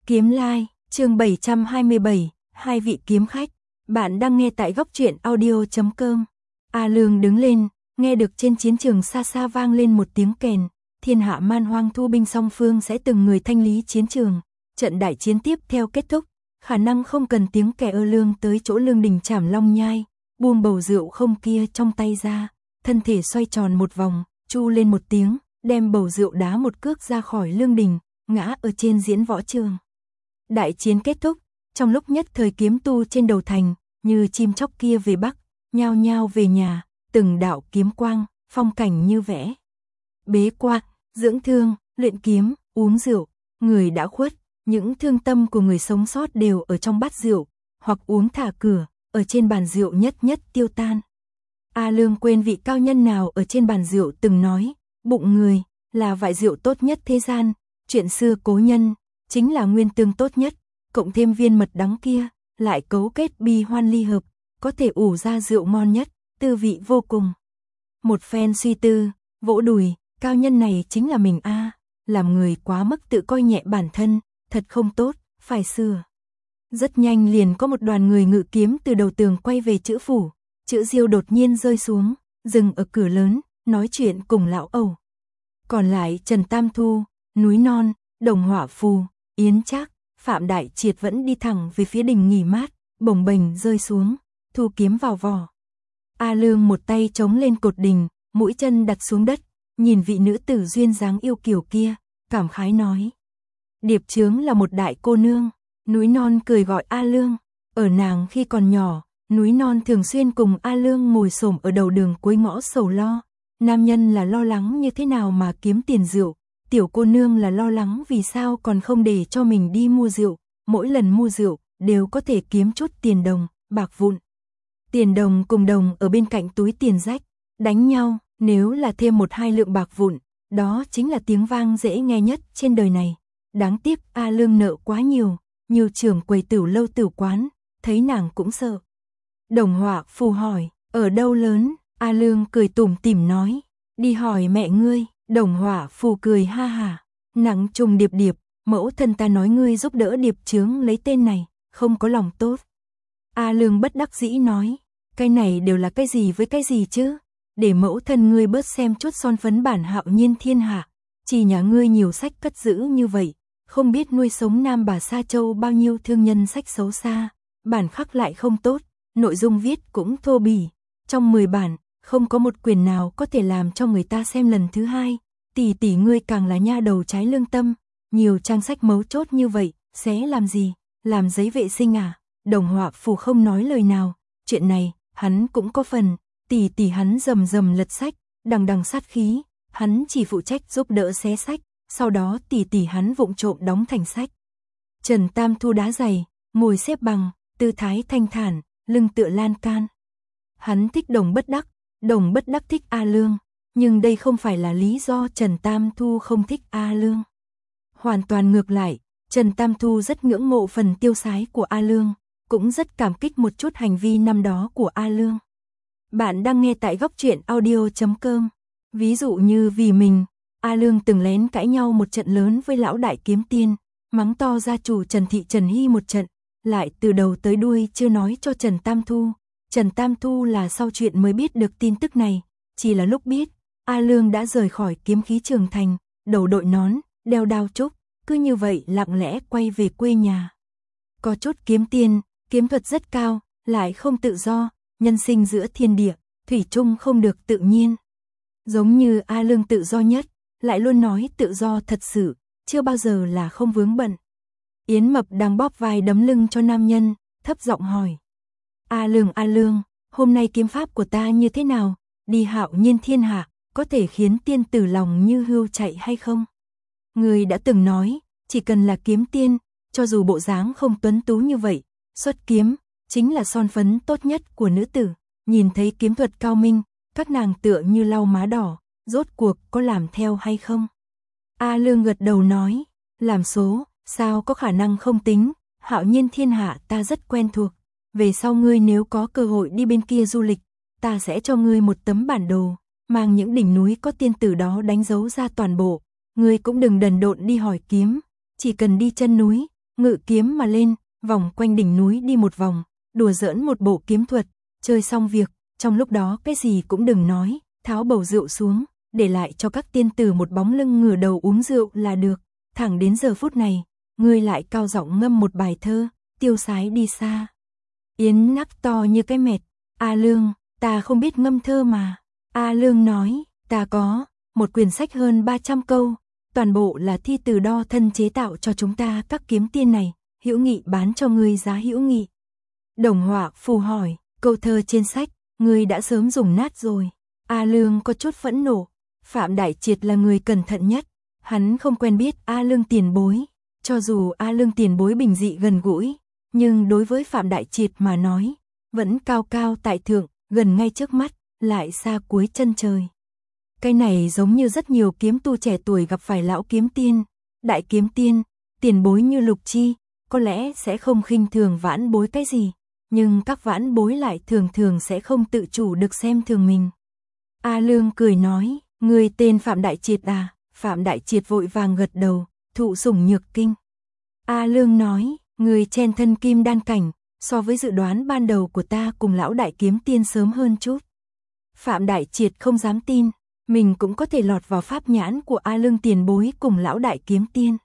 Kiếm Lai, chương 727, hai vị kiếm khách. Bạn đang nghe tại góc truyện audio.com. A Lương đứng lên, nghe được trên chiến trường xa xa vang lên một tiếng kèn. Thiên hạ man hoang thu binh song phương sẽ từng người thanh lý chiến trường. Trận đại chiến tiếp theo kết thúc, khả năng không cần tiếng kẻ ơ Lương tới chỗ Lương Đình Trảm Long Nhai, buông bầu rượu không kia trong tay ra, thân thể xoay tròn một vòng, chu lên một tiếng, đem bầu rượu đá một cước ra khỏi Lương Đình, ngã ở trên diễn võ trường. Đại chiến kết thúc, trong lúc nhất thời kiếm tu trên đầu thành, như chim chóc kia về Bắc, nhao nhao về nhà, từng đạo kiếm quang, phong cảnh như vẽ. Bế quan, dưỡng thương, luyện kiếm, uống rượu, người đã khuất, những thương tâm của người sống sót đều ở trong bát rượu, hoặc uống thả cửa, ở trên bàn rượu nhất nhất tiêu tan. A Lương quên vị cao nhân nào ở trên bàn rượu từng nói, bụng người là vại rượu tốt nhất thế gian, chuyện xưa cố nhân chính là nguyên tương tốt nhất, cộng thêm viên mật đắng kia, lại cấu kết bi hoan ly hợp, có thể ủ ra rượu ngon nhất, tư vị vô cùng. Một phen suy tư, vỗ đùi, cao nhân này chính là mình a, làm người quá mức tự coi nhẹ bản thân, thật không tốt, phải sửa. Rất nhanh liền có một đoàn người ngự kiếm từ đầu tường quay về chữ phủ, chữ Diêu đột nhiên rơi xuống, dừng ở cửa lớn, nói chuyện cùng lão Âu. Còn lại Trần Tam Thu, Núi Non, Đồng Hỏa Phù, Yến Trác, Phạm Đại Triệt vẫn đi thẳng về phía đình nghỉ mát, bồng bềnh rơi xuống, thu kiếm vào vỏ. A Lương một tay chống lên cột đình, mũi chân đặt xuống đất, nhìn vị nữ tử duyên dáng yêu kiều kia, cảm khái nói. Điệp Chướng là một đại cô nương, Núi Non cười gọi A Lương, ở nàng khi còn nhỏ, Núi Non thường xuyên cùng A Lương ngồi xổm ở đầu đường cuối ngõ sầu lo, nam nhân là lo lắng như thế nào mà kiếm tiền rượu, tiểu cô nương là lo lắng vì sao còn không để cho mình đi mua rượu, mỗi lần mua rượu đều có thể kiếm chút tiền đồng, bạc vụn. Tiền đồng cùng đồng ở bên cạnh túi tiền rách, đánh nhau, nếu là thêm 1-2 lượng bạc vụn, đó chính là tiếng vang dễ nghe nhất trên đời này. Đáng tiếc A Lương nợ quá nhiều, nhiều trưởng quầy tửu lâu tửu quán, thấy nàng cũng sợ. Đồng Hỏa Phù hỏi, ở đâu lớn? A Lương cười tủm tỉm nói, đi hỏi mẹ ngươi. Đồng Hỏa Phù cười ha hả, nặng trùng điệp điệp, mẫu thân ta nói ngươi giúp đỡ Điệp Chướng lấy tên này, không có lòng tốt. A Lương bất đắc dĩ nói, cái này đều là cái gì với cái gì chứ, để mẫu thân ngươi bớt xem chút son phấn bản hạo nhiên thiên hạ, chỉ nhà ngươi nhiều sách cất giữ như vậy, không biết nuôi sống Nam Bà Sa Châu bao nhiêu thương nhân sách xấu xa, bản khắc lại không tốt, nội dung viết cũng thô bỉ, trong 10 bản, không có một quyển nào có thể làm cho người ta xem lần thứ hai, tỷ ngươi càng là nha đầu trái lương tâm, nhiều trang sách mấu chốt như vậy, xé làm gì, làm giấy vệ sinh à? Đồng Hỏa Phù không nói lời nào, chuyện này, hắn cũng có phần, tỷ hắn rầm rầm lật sách, đằng đằng sát khí, hắn chỉ phụ trách giúp đỡ xé sách, sau đó tỷ hắn vụng trộm đóng thành sách. Trần Tam Thu đá giày, ngồi xếp bằng, tư thái thanh thản, lưng tựa lan can. Hắn thích Đồng Bất Đắc thích A Lương, nhưng đây không phải là lý do Trần Tam Thu không thích A Lương. Hoàn toàn ngược lại, Trần Tam Thu rất ngưỡng mộ phần tiêu sái của A Lương, cũng rất cảm kích một chút hành vi năm đó của A Lương. Bạn đang nghe tại góc truyện audio.com. Ví dụ như vì mình, A Lương từng lén cãi nhau một trận lớn với lão đại kiếm tiên, mắng to gia chủ Trần Thị Trần Hy một trận, lại từ đầu tới đuôi chưa nói cho Trần Tam Thu. Trần Tam Thu là sau chuyện mới biết được tin tức này, chỉ là lúc biết, A Lương đã rời khỏi kiếm khí trường thành, đầu đội nón, đeo đao trúc, cứ như vậy lặng lẽ quay về quê nhà. Có chút kiếm tiên, kiếm thuật rất cao, lại không tự do, nhân sinh giữa thiên địa, thủy chung không được tự nhiên. Giống như A Lương tự do nhất, lại luôn nói tự do thật sự, chưa bao giờ là không vướng bận. Yến Mập đang bóp vai đấm lưng cho nam nhân, thấp giọng hỏi. A Lương, hôm nay kiếm pháp của ta như thế nào, đi hạo nhiên thiên hạ, có thể khiến tiên tử lòng như hươu chạy hay không? Người đã từng nói, chỉ cần là kiếm tiên, cho dù bộ dáng không tuấn tú như vậy, xuất kiếm, chính là son phấn tốt nhất của nữ tử, nhìn thấy kiếm thuật cao minh, các nàng tựa như lau má đỏ, rốt cuộc có làm theo hay không? A Lương gật đầu nói, làm số, sao có khả năng không tính, hạo nhiên thiên hạ ta rất quen thuộc. Về sau ngươi nếu có cơ hội đi bên kia du lịch, ta sẽ cho ngươi một tấm bản đồ, mang những đỉnh núi có tiên tử đó đánh dấu ra toàn bộ, ngươi cũng đừng đần độn đi hỏi kiếm, chỉ cần đi chân núi, ngự kiếm mà lên, vòng quanh đỉnh núi đi một vòng, đùa giỡn một bộ kiếm thuật, chơi xong việc, trong lúc đó cái gì cũng đừng nói, tháo bầu rượu xuống, để lại cho các tiên tử một bóng lưng ngửa đầu uống rượu là được. Thẳng đến giờ phút này, ngươi lại cao giọng ngâm một bài thơ, tiêu sái đi xa. Yến nắc to như cái mệt, A Lương, ta không biết ngâm thơ mà. A Lương nói, ta có một quyển sách hơn 300 câu, toàn bộ là thi từ đo thân chế tạo cho chúng ta các kiếm tiên này, hữu nghị bán cho ngươi giá hữu nghị. Đồng Họa Phù hỏi, câu thơ trên sách, ngươi đã sớm dùng nát rồi. A Lương có chút phẫn nộ, Phạm Đại Triệt là người cẩn thận nhất, hắn không quen biết A Lương tiền bối, cho dù A Lương tiền bối bình dị gần gũi, nhưng đối với Phạm Đại Triệt mà nói, vẫn cao cao tại thượng, gần ngay trước mắt, lại xa cuối chân trời. Cái này giống như rất nhiều kiếm tu trẻ tuổi gặp phải lão kiếm tiên, đại kiếm tiên, tiền bối như Lục Chi, có lẽ sẽ không khinh thường vãn bối cái gì, nhưng các vãn bối lại thường thường sẽ không tự chủ được xem thường mình. A Lương cười nói, người tên Phạm Đại Triệt à? Phạm Đại Triệt vội vàng gật đầu, thụ sủng nhược kinh. A Lương nói, người chen thân kim đan cảnh, so với dự đoán ban đầu của ta cùng lão đại kiếm tiên sớm hơn chút. Phạm Đại Triệt không dám tin, mình cũng có thể lọt vào pháp nhãn của A Lương tiền bối cùng lão đại kiếm tiên.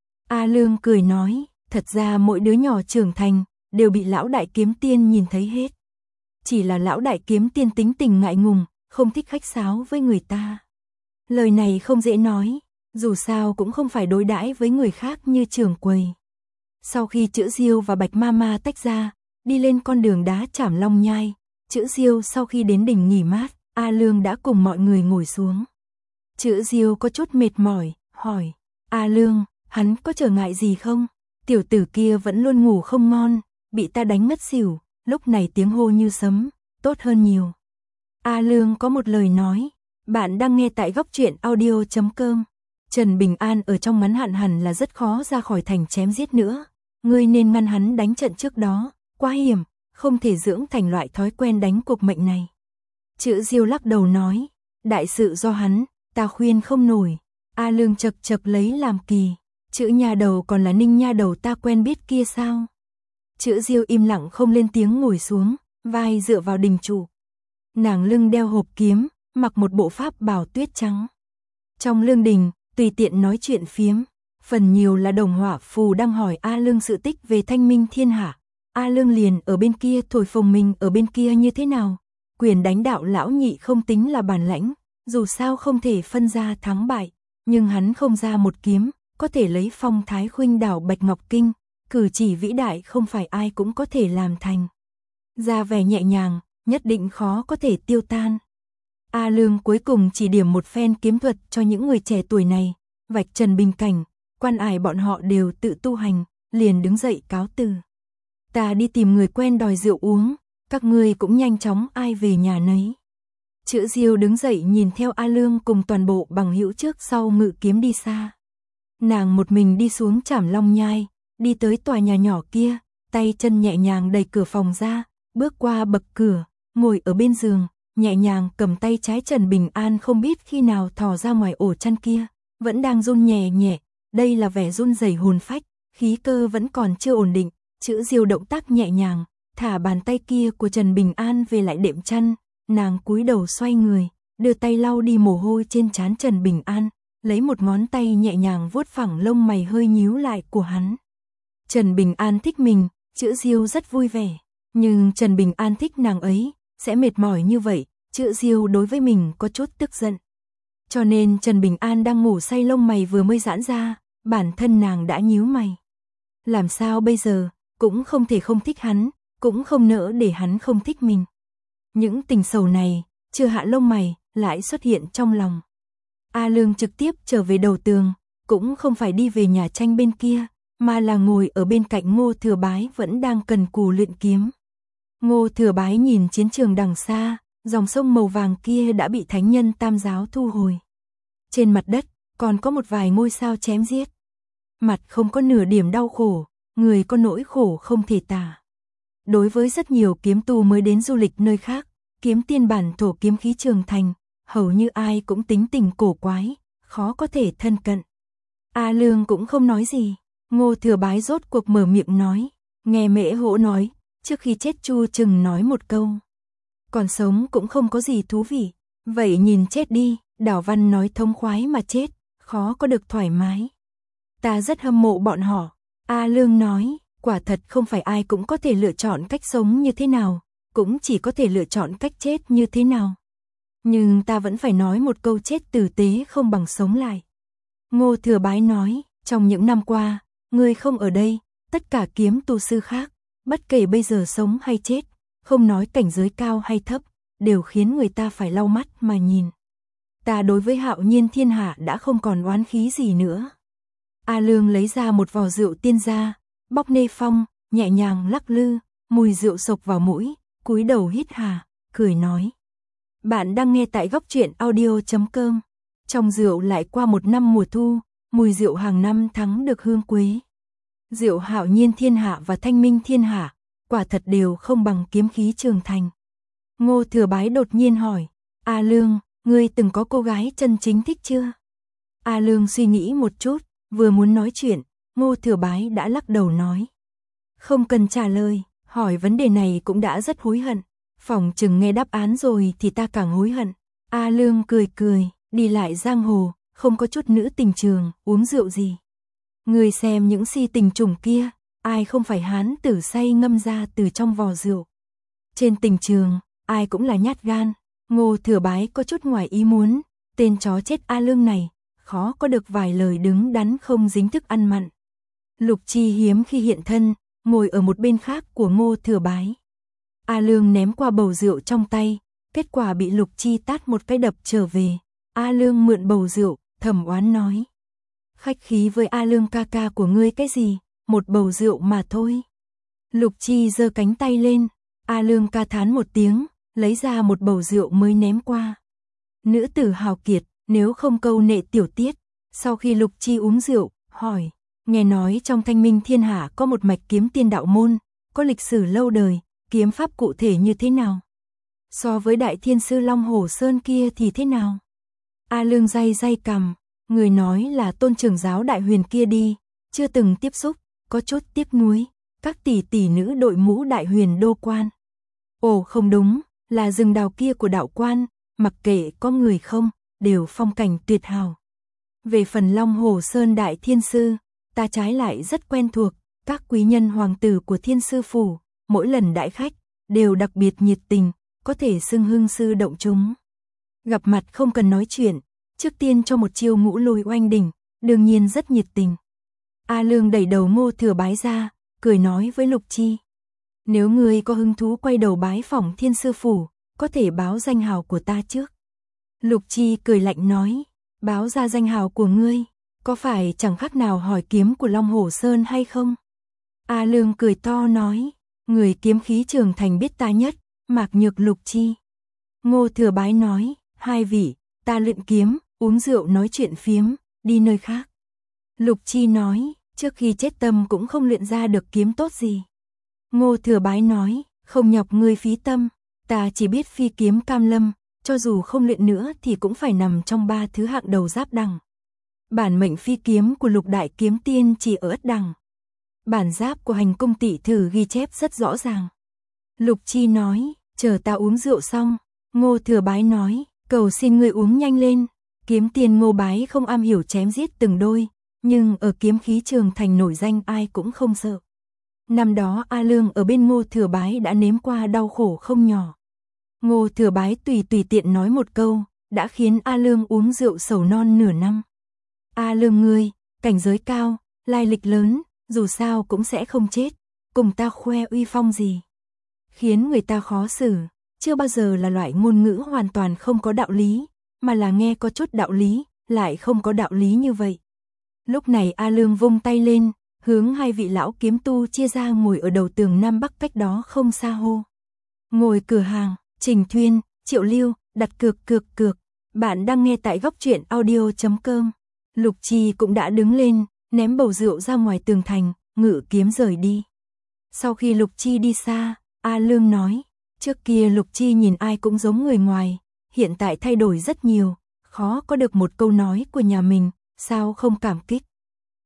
A Lương cười nói, thật ra mỗi đứa nhỏ trưởng thành, đều bị lão đại kiếm tiên nhìn thấy hết. Chỉ là lão đại kiếm tiên tính tình ngại ngùng, không thích khách sáo với người ta. Lời này không dễ nói, dù sao cũng không phải đối đãi với người khác như trưởng quầy. Sau khi Chữ Diêu và Bạch Mama tách ra, đi lên con đường đá Trảm Long Nhai, Chữ Diêu sau khi đến đỉnh nghỉ mát, A Lương đã cùng mọi người ngồi xuống. Chữ Diêu có chút mệt mỏi, hỏi, A Lương, hắn có trở ngại gì không? Tiểu tử kia vẫn luôn ngủ không ngon, bị ta đánh ngất xỉu, lúc này tiếng hô như sấm, tốt hơn nhiều. A Lương có một lời nói, bạn đang nghe tại góc truyện audio.com. Trần Bình An ở trong ngắn hạn hẳn là rất khó ra khỏi thành chém giết nữa. Ngươi nên ngăn hắn đánh trận trước đó, quá hiểm, không thể dưỡng thành loại thói quen đánh cuộc mệnh này. Chữ Diêu lắc đầu nói, đại sự do hắn, ta khuyên không nổi. A Lương chật chật lấy làm kỳ, Chữ nha đầu còn là Ninh nha đầu ta quen biết kia sao? Chữ Diêu im lặng không lên tiếng ngồi xuống, vai dựa vào đình trụ. Nàng lưng đeo hộp kiếm, mặc một bộ pháp bào tuyết trắng. Trong lương đình, tùy tiện nói chuyện phiếm, phần nhiều là Đồng Họa Phù đang hỏi A Lương sự tích về thanh minh thiên hạ. A Lương liền ở bên kia thổi phồng mình ở bên kia như thế nào. Quyền đánh đạo lão nhị không tính là bản lãnh, dù sao không thể phân ra thắng bại, nhưng hắn không ra một kiếm, có thể lấy phong thái khuynh đảo Bạch Ngọc Kinh, cử chỉ vĩ đại không phải ai cũng có thể làm thành. Ra vẻ nhẹ nhàng, nhất định khó có thể tiêu tan. A Lương cuối cùng chỉ điểm một phen kiếm thuật cho những người trẻ tuổi này, vạch trần bình cảnh, Quan Ải bọn họ đều tự tu hành, liền đứng dậy cáo từ. Ta đi tìm người quen đòi rượu uống, các ngươi cũng nhanh chóng ai về nhà nấy. Chữ Diêu đứng dậy nhìn theo A Lương cùng toàn bộ bằng hữu trước sau ngự kiếm đi xa. Nàng một mình đi xuống Trảm Long Nhai, đi tới tòa nhà nhỏ kia, tay chân nhẹ nhàng đẩy cửa phòng ra, bước qua bậc cửa, ngồi ở bên giường, nhẹ nhàng cầm tay trái Trần Bình An không biết khi nào thò ra ngoài ổ chăn kia, vẫn đang run nhẹ nhẹ, đây là vẻ run rẩy hồn phách, khí cơ vẫn còn chưa ổn định. Chữ Diêu động tác nhẹ nhàng, thả bàn tay kia của Trần Bình An về lại đệm chăn, nàng cúi đầu xoay người, đưa tay lau đi mồ hôi trên trán Trần Bình An, lấy một ngón tay nhẹ nhàng vuốt phẳng lông mày hơi nhíu lại của hắn. Trần Bình An thích mình, Chữ Diêu rất vui vẻ, nhưng Trần Bình An thích nàng ấy, sẽ mệt mỏi như vậy, Chữ Diêu đối với mình có chút tức giận. Cho nên Trần Bình An đang ngủ say lông mày vừa mới giãn ra, bản thân nàng đã nhíu mày. Làm sao bây giờ, cũng không thể không thích hắn, cũng không nỡ để hắn không thích mình. Những tình sầu này, chưa hạ lông mày, lại xuất hiện trong lòng. A Lương trực tiếp trở về đầu tường, cũng không phải đi về nhà tranh bên kia, mà là ngồi ở bên cạnh Ngô Thừa Bái vẫn đang cần cù luyện kiếm. Ngô Thừa Bái nhìn chiến trường đằng xa, dòng sông màu vàng kia đã bị thánh nhân Tam giáo thu hồi. Trên mặt đất, còn có một vài ngôi sao chém giết. Mặt không có nửa điểm đau khổ, người có nỗi khổ không thể tả. Đối với rất nhiều kiếm tu mới đến du lịch nơi khác, kiếm tiên bản thổ kiếm khí trường thành, hầu như ai cũng tính tình cổ quái, khó có thể thân cận. A Lương cũng không nói gì, Ngô Thừa Bái rốt cuộc mở miệng nói, nghe Mễ Hỗ nói, trước khi chết Chu Trừng nói một câu. Còn sống cũng không có gì thú vị, vậy nhìn chết đi, Đào Văn nói thống khoái mà chết, khó có được thoải mái. Ta rất hâm mộ bọn họ. A Lương nói, quả thật không phải ai cũng có thể lựa chọn cách sống như thế nào, cũng chỉ có thể lựa chọn cách chết như thế nào. Nhưng ta vẫn phải nói một câu, chết tử tế không bằng sống lại. Ngô Thừa Bái nói, trong những năm qua, ngươi không ở đây, tất cả kiếm tu sư khác, bất kể bây giờ sống hay chết, không nói cảnh giới cao hay thấp, đều khiến người ta phải lau mắt mà nhìn. Ta đối với Hạo Nhiên thiên hạ đã không còn oán khí gì nữa. A Lương lấy ra một vò rượu tiên gia, bóc nê phong, nhẹ nhàng lắc lư, mùi rượu sộc vào mũi, cúi đầu hít hà, cười nói. Bạn đang nghe tại góc truyện audio.com. Trong rượu lại qua một năm mùa thu, mùi rượu hàng năm thắng được hương quế. Rượu Hạo Nhiên thiên hạ và Thanh Minh thiên hạ, quả thật đều không bằng kiếm khí Trường Thành. Ngô Thừa Bái đột nhiên hỏi, A Lương, ngươi từng có cô gái chân chính thích chưa? A Lương suy nghĩ một chút, vừa muốn nói chuyện, Ngô Thừa Bái đã lắc đầu nói. Không cần trả lời, hỏi vấn đề này cũng đã rất hối hận. Phỏng chừng nghe đáp án rồi thì ta càng hối hận. A Lương cười cười, đi lại giang hồ, không có chút nữ tình trường, uống rượu gì. Người xem những si tình trùng kia, ai không phải hán tử say ngâm ra từ trong vò rượu. Trên tình trường, ai cũng là nhát gan. Ngô Thừa Bái có chút ngoài ý muốn, tên chó chết A Lương này, khó có được vài lời đứng đắn không dính thức ăn mặn. Lục Chi hiếm khi hiện thân, ngồi ở một bên khác của Ngô Thừa Bái. A Lương ném qua bầu rượu trong tay, kết quả bị Lục Chi tát một cái đập trở về. A Lương mượn bầu rượu, thầm oán nói. Khách khí với A Lương ca ca của ngươi cái gì, một bầu rượu mà thôi. Lục Chi giơ cánh tay lên, A Lương ca thán một tiếng, lấy ra một bầu rượu mới ném qua. Nữ tử hào kiệt, nếu không câu nệ tiểu tiết. Sau khi Lục Chi uống rượu, hỏi, nghe nói trong Thanh Minh thiên hạ có một mạch kiếm tiên đạo môn, có lịch sử lâu đời, kiếm pháp cụ thể như thế nào? So với đại thiên sư Long Hổ Sơn kia thì thế nào? A Lương day day cằm, người nói là tôn trưởng giáo Đại Huyền kia đi, chưa từng tiếp xúc, có chút tiếc nuối, các tỷ tỷ nữ đội mũ Đại Huyền đô quan. Ồ không đúng, là rừng đào kia của đạo quan, mặc kệ có người không, đều phong cảnh tuyệt hảo. Về phần Long Hổ Sơn Đại Thiên Sư, ta trái lại rất quen thuộc, các quý nhân hoàng tử của Thiên Sư Phủ, mỗi lần đãi khách, đều đặc biệt nhiệt tình, có thể xưng hưng sư động chúng. Gặp mặt không cần nói chuyện, trước tiên cho một chiêu ngũ lôi oanh đỉnh, đương nhiên rất nhiệt tình. A Lương đẩy đầu Ngô Thừa Bái ra, cười nói với Lục Chi. Nếu ngươi có hứng thú quay đầu bái phỏng Thiên Sư Phủ, có thể báo danh hào của ta trước. Lục Chi cười lạnh nói, báo ra danh hào của ngươi, có phải chẳng khác nào hỏi kiếm của Long Hổ Sơn hay không? A Lương cười to nói, người kiếm khí Trường Thành biết ta nhất, Mạc Nhược Lục Chi. Ngô Thừa Bái nói, hai vị, ta luyện kiếm, uống rượu nói chuyện phiếm, đi nơi khác. Lục Chi nói, trước khi chết tâm cũng không luyện ra được kiếm tốt gì. Ngô Thừa Bái nói, không nhọc ngươi phí tâm, ta chỉ biết phi kiếm cam lâm, cho dù không luyện nữa thì cũng phải nằm trong 3 thứ hạng đầu giáp đẳng. Bản mệnh phi kiếm của Lục Đại Kiếm Tiên chỉ ở ất đẳng. Bản giáp của Hành Cung tỷ thử ghi chép rất rõ ràng. Lục Chi nói, chờ ta uống rượu xong. Ngô Thừa Bái nói, cầu xin ngươi uống nhanh lên. Kiếm tiên Ngô Bái không am hiểu chém giết từng đôi, nhưng ở kiếm khí Trường Thành nổi danh ai cũng không sợ. Năm đó A Lương ở bên Ngô Thừa Bái đã nếm qua đau khổ không nhỏ. Ngô Thừa Bái tùy tiện nói một câu, đã khiến A Lương uống rượu sầu non nửa năm. A Lương ngươi, cảnh giới cao, lai lịch lớn, dù sao cũng sẽ không chết, cùng ta khoe uy phong gì. Khiến người ta khó xử, chưa bao giờ là loại ngôn ngữ hoàn toàn không có đạo lý, mà là nghe có chút đạo lý, lại không có đạo lý như vậy. Lúc này A Lương vung tay lên, hướng hai vị lão kiếm tu chia ra ngồi ở đầu tường Nam Bắc cách đó không xa hô. Ngồi cửa hàng, Trình Thuyên, Triệu Lưu, đặt cược. Bạn đang nghe tại góc truyện audio.com. Lục Chi cũng đã đứng lên, ném bầu rượu ra ngoài tường thành, ngự kiếm rời đi. Sau khi Lục Chi đi xa, A Lương nói, trước kia Lục Chi nhìn ai cũng giống người ngoài, hiện tại thay đổi rất nhiều, khó có được một câu nói của nhà mình, sao không cảm kích.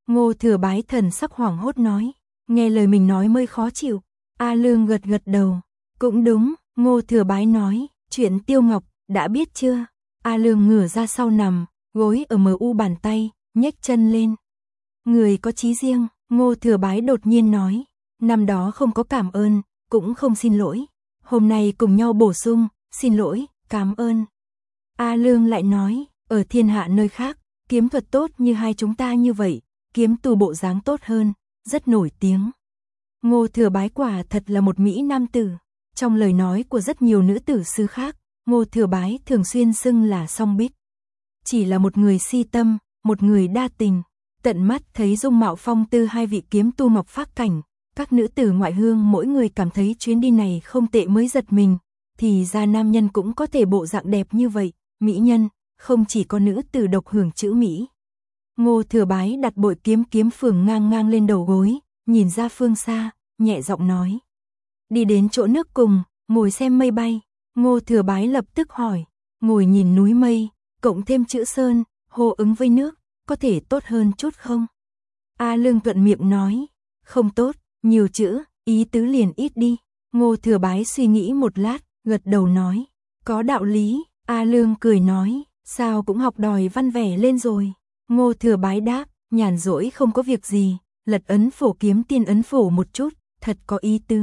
Ngô Thừa Bái thần sắc hoảng hốt nói, nghe lời mình nói mới khó chịu. A Lương gật gật đầu, cũng đúng, Ngô Thừa Bái nói, chuyện Tiêu Ngọc, đã biết chưa? A Lương ngửa ra sau nằm, gối ở MU bàn tay, nhếch chân lên. Người có chí riêng, Ngô Thừa Bái đột nhiên nói, năm đó không có cảm ơn, cũng không xin lỗi. Hôm nay cùng nhau bổ sung, xin lỗi, cảm ơn. A Lương lại nói, ở thiên hạ nơi khác, kiếm thuật tốt như hai chúng ta như vậy, kiếm tu bộ dáng tốt hơn, rất nổi tiếng. Ngô Thừa Bái quả thật là một mỹ nam tử. Trong lời nói của rất nhiều nữ tử xứ khác, Ngô Thừa Bái thường xuyên xưng là song bích. Chỉ là một người si tâm, một người đa tình. Tận mắt thấy dung mạo phong tư hai vị kiếm tu ngọc phác cảnh, các nữ tử ngoại hương mỗi người cảm thấy chuyến đi này không tệ mới giật mình. Thì ra nam nhân cũng có thể bộ dạng đẹp như vậy, mỹ nhân, không chỉ có nữ tử độc hưởng chữ mỹ. Ngô Thừa Bái đặt bội kiếm phường ngang ngang lên đầu gối, nhìn ra phương xa, nhẹ giọng nói. Đi đến chỗ nước cùng, ngồi xem mây bay. Ngô Thừa Bái lập tức hỏi, ngồi nhìn núi mây, cộng thêm chữ sơn, hô ứng với nước, có thể tốt hơn chút không? A Lương thuận miệng nói, không tốt, nhiều chữ, ý tứ liền ít đi. Ngô Thừa Bái suy nghĩ một lát, gật đầu nói, có đạo lý. A Lương cười nói, sao cũng học đòi văn vẻ lên rồi. Ngô Thừa Bái đáp, nhàn rỗi không có việc gì, lật ấn phổ kiếm tiên ấn phổ một chút, thật có ý tứ.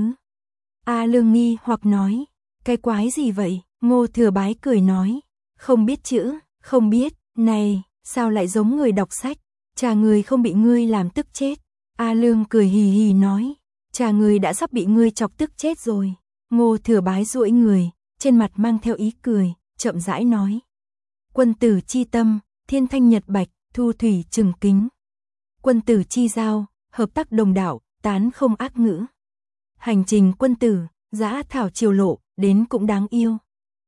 A Lương nghi hoặc nói, cái quái gì vậy? Ngô Thừa Bái cười nói, không biết chữ, không biết, này, sao lại giống người đọc sách, chà người không bị ngươi làm tức chết. A Lương cười hì hì nói, chà người đã sắp bị ngươi chọc tức chết rồi. Ngô Thừa Bái duỗi người, trên mặt mang theo ý cười, chậm rãi nói. Quân tử chi tâm, thiên thanh nhật bạch, thu thủy trừng kính. Quân tử chi giao, hợp tác đồng đạo, tán không ác ngữ. Hành trình quân tử, dã thảo triều lộ, đến cũng đáng yêu.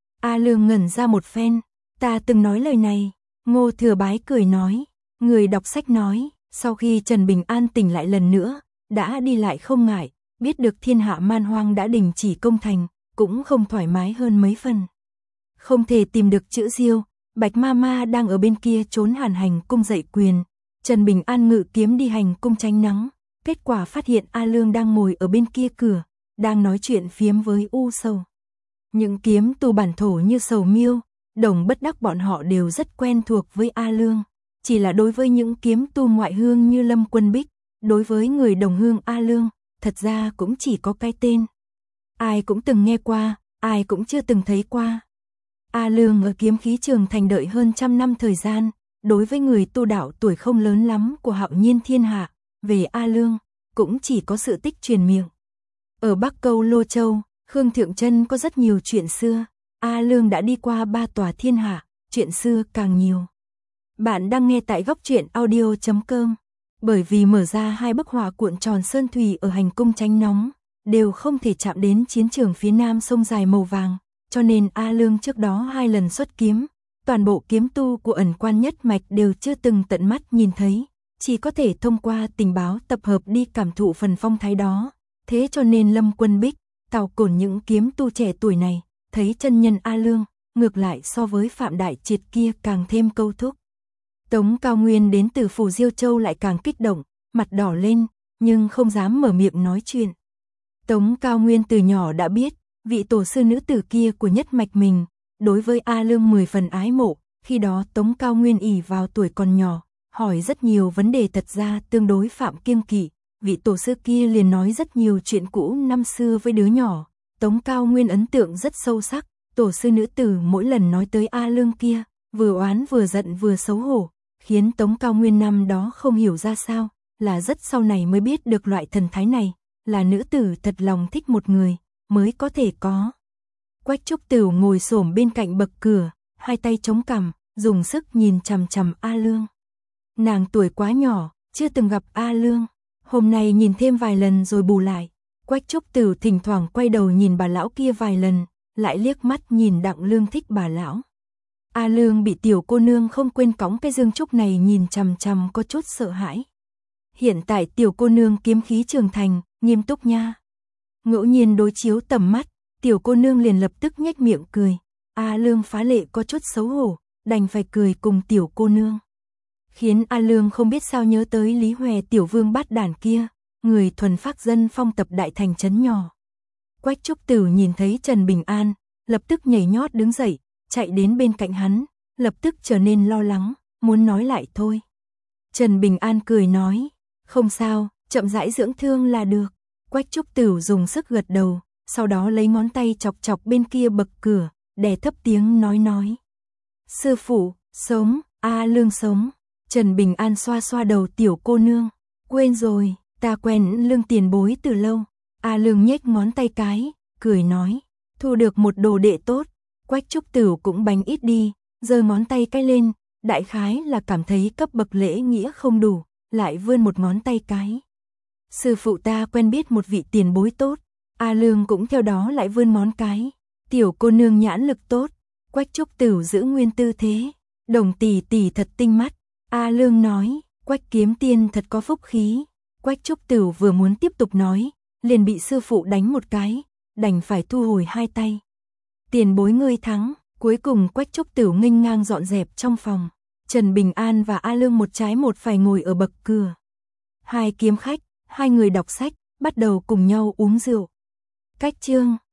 A Lương ngẩn ra một phen, ta từng nói lời này. Ngô Thừa Bái cười nói, người đọc sách nói, sau khi Trần Bình An tỉnh lại lần nữa, đã đi lại không ngại, biết được thiên hạ man hoang đã đình chỉ công thành, cũng không thoải mái hơn mấy phần. Không thể tìm được chữ diêu, Bạch Mama đang ở bên kia trốn hàn hành cung dạy quyền, Trần Bình An ngự kiếm đi hành cung tránh nắng, kết quả phát hiện A Lương đang ngồi ở bên kia cửa, đang nói chuyện phiếm với U Sầu. Những kiếm tu bản thổ như Sầu Miêu, Đồng Bất Đắc bọn họ đều rất quen thuộc với A Lương, chỉ là đối với những kiếm tu ngoại hương như Lâm Quân Bích, đối với người đồng hương A Lương, thật ra cũng chỉ có cái tên. Ai cũng từng nghe qua, ai cũng chưa từng thấy qua. A Lương ở kiếm khí trường thành đợi hơn 100 năm thời gian, đối với người tu đạo tuổi không lớn lắm của hạo nhiên thiên hạ, về A Lương, cũng chỉ có sự tích truyền miệng. Ở Bắc Câu Lô Châu, Khương Thượng Chân có rất nhiều chuyện xưa, A Lương đã đi qua 3 tòa thiên hạ, chuyện xưa càng nhiều. Bạn đang nghe tại góc truyện audio.com. Bởi vì mở ra 2 bức họa cuộn tròn sơn thủy ở hành cung tránh nóng, đều không thể chạm đến chiến trường phía nam sông dài màu vàng, cho nên A Lương trước đó 2 lần xuất kiếm, toàn bộ kiếm tu của ẩn quan nhất mạch đều chưa từng tận mắt nhìn thấy, chỉ có thể thông qua tình báo tập hợp đi cảm thụ phần phong thái đó. Thế cho nên Lâm Quân Bích, Tào Cổn những kiếm tu trẻ tuổi này, thấy chân nhân A Lương, ngược lại so với Phạm Đại Triệt kia càng thêm câu thúc. Tống Cao Nguyên đến từ phủ Diêu Châu lại càng kích động, mặt đỏ lên, nhưng không dám mở miệng nói chuyện. Tống Cao Nguyên từ nhỏ đã biết, vị tổ sư nữ tử kia của nhất mạch mình, đối với A Lương 10 phần ái mộ, khi đó Tống Cao Nguyên ỷ vào tuổi còn nhỏ, hỏi rất nhiều vấn đề thật ra tương đối Phạm kiêng kỵ, vị tổ sư kia liền nói rất nhiều chuyện cũ năm xưa với đứa nhỏ, Tống Cao Nguyên ấn tượng rất sâu sắc, tổ sư nữ tử mỗi lần nói tới A Lương kia, vừa oán vừa giận vừa xấu hổ, khiến Tống Cao Nguyên năm đó không hiểu ra sao, là rất sau này mới biết được loại thần thái này, là nữ tử thật lòng thích một người, mới có thể có. Quách Trúc Tửu ngồi xổm bên cạnh bậc cửa, hai tay chống cằm, dùng sức nhìn chằm chằm A Lương. Nàng tuổi quá nhỏ, chưa từng gặp A Lương, hôm nay nhìn thêm vài lần rồi bù lại. Quách Trúc Tửu thỉnh thoảng quay đầu nhìn bà lão kia vài lần, lại liếc mắt nhìn Đặng Lương thích bà lão. A Lương bị tiểu cô nương không quên cõng cái dương trúc này nhìn chằm chằm có chút sợ hãi. Hiện tại tiểu cô nương kiếm khí trường thành, nghiêm túc nha. Ngẫu nhiên đối chiếu tầm mắt, tiểu cô nương liền lập tức nhếch miệng cười. A Lương phá lệ có chút xấu hổ, đành phải cười cùng tiểu cô nương. khiến A Lương không biết sao nhớ tới Lý Hòe tiểu vương bát đản kia, người thuần phác dân phong tập đại thành trấn nhỏ. Quách Trúc Tử nhìn thấy Trần Bình An, lập tức nhảy nhót đứng dậy, chạy đến bên cạnh hắn, lập tức trở nên lo lắng, muốn nói lại thôi. Trần Bình An cười nói, không sao, chậm rãi dưỡng thương là được. Quách Trúc Tử dùng sức gật đầu, sau đó lấy ngón tay chọc chọc bên kia bậc cửa, đè thấp tiếng nói. Sư phụ, sống, A Lương sống. Trần Bình An xoa xoa đầu tiểu cô nương, quên rồi, ta quen Lương tiền bối từ lâu. A Lương nhếch ngón tay cái, cười nói, thu được một đồ đệ tốt. Quách Trúc Tử cũng bánh ít đi, giơ ngón tay cái lên, đại khái là cảm thấy cấp bậc lễ nghĩa không đủ, lại vươn một ngón tay cái. Sư phụ ta quen biết một vị tiền bối tốt. A Lương cũng theo đó lại vươn ngón cái. Tiểu cô nương nhãn lực tốt. Quách Trúc Tử giữ nguyên tư thế. Đồng tỷ tỷ thật tinh mắt. A Lương nói, Quách kiếm tiên thật có phúc khí. Quách Trúc Tử vừa muốn tiếp tục nói, liền bị sư phụ đánh một cái, đành phải thu hồi hai tay. Tiền bối ngươi thắng. Cuối cùng Quách Trúc Tử nghênh ngang dọn dẹp trong phòng. Trần Bình An và A Lương một trái một phải ngồi ở bậc cửa. Hai kiếm khách, hai người đọc sách, bắt đầu cùng nhau uống rượu. Cách chương